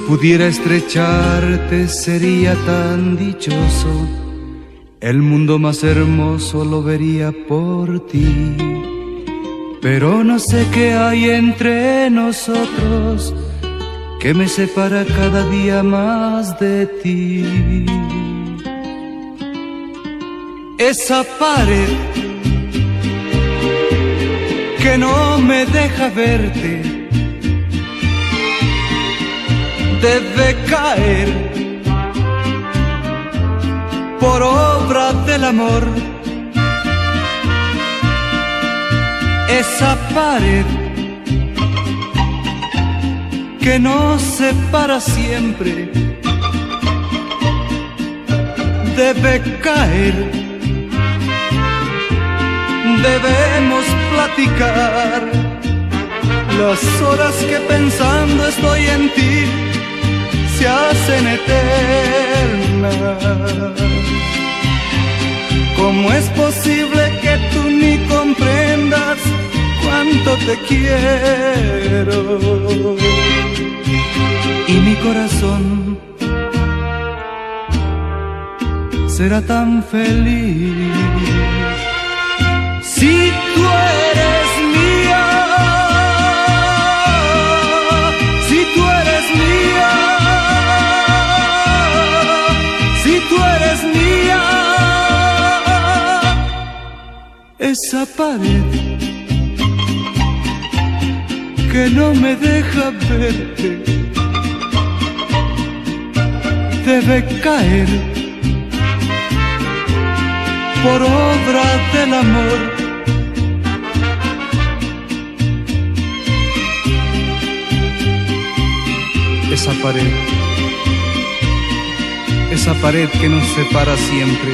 pudiera estrecharte sería tan dichoso, el mundo más hermoso lo vería por ti. Pero no sé qué hay entre nosotros que me separa cada día más de ti. Esa pared que no me deja verte debe caer por obra del amor. Esa pared que nos separa siempre debe caer. Debemos platicar las horas que pensando estoy en ti se hacen eternas. ¿Cómo es posible que tú ni comprendas cuánto te quiero? Y mi corazón será tan feliz si tú eres mía, si tú eres mía, si tú eres mía. Esa pared que no me deja verte debe caer por obra del amor. Esa pared que nos separa siempre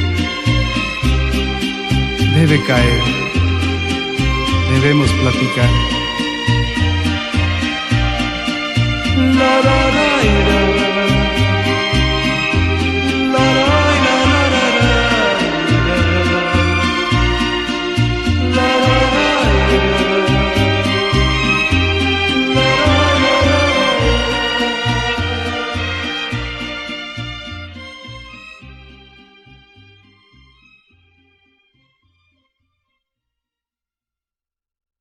debe caer. Debemos platicar. La, la, la, la.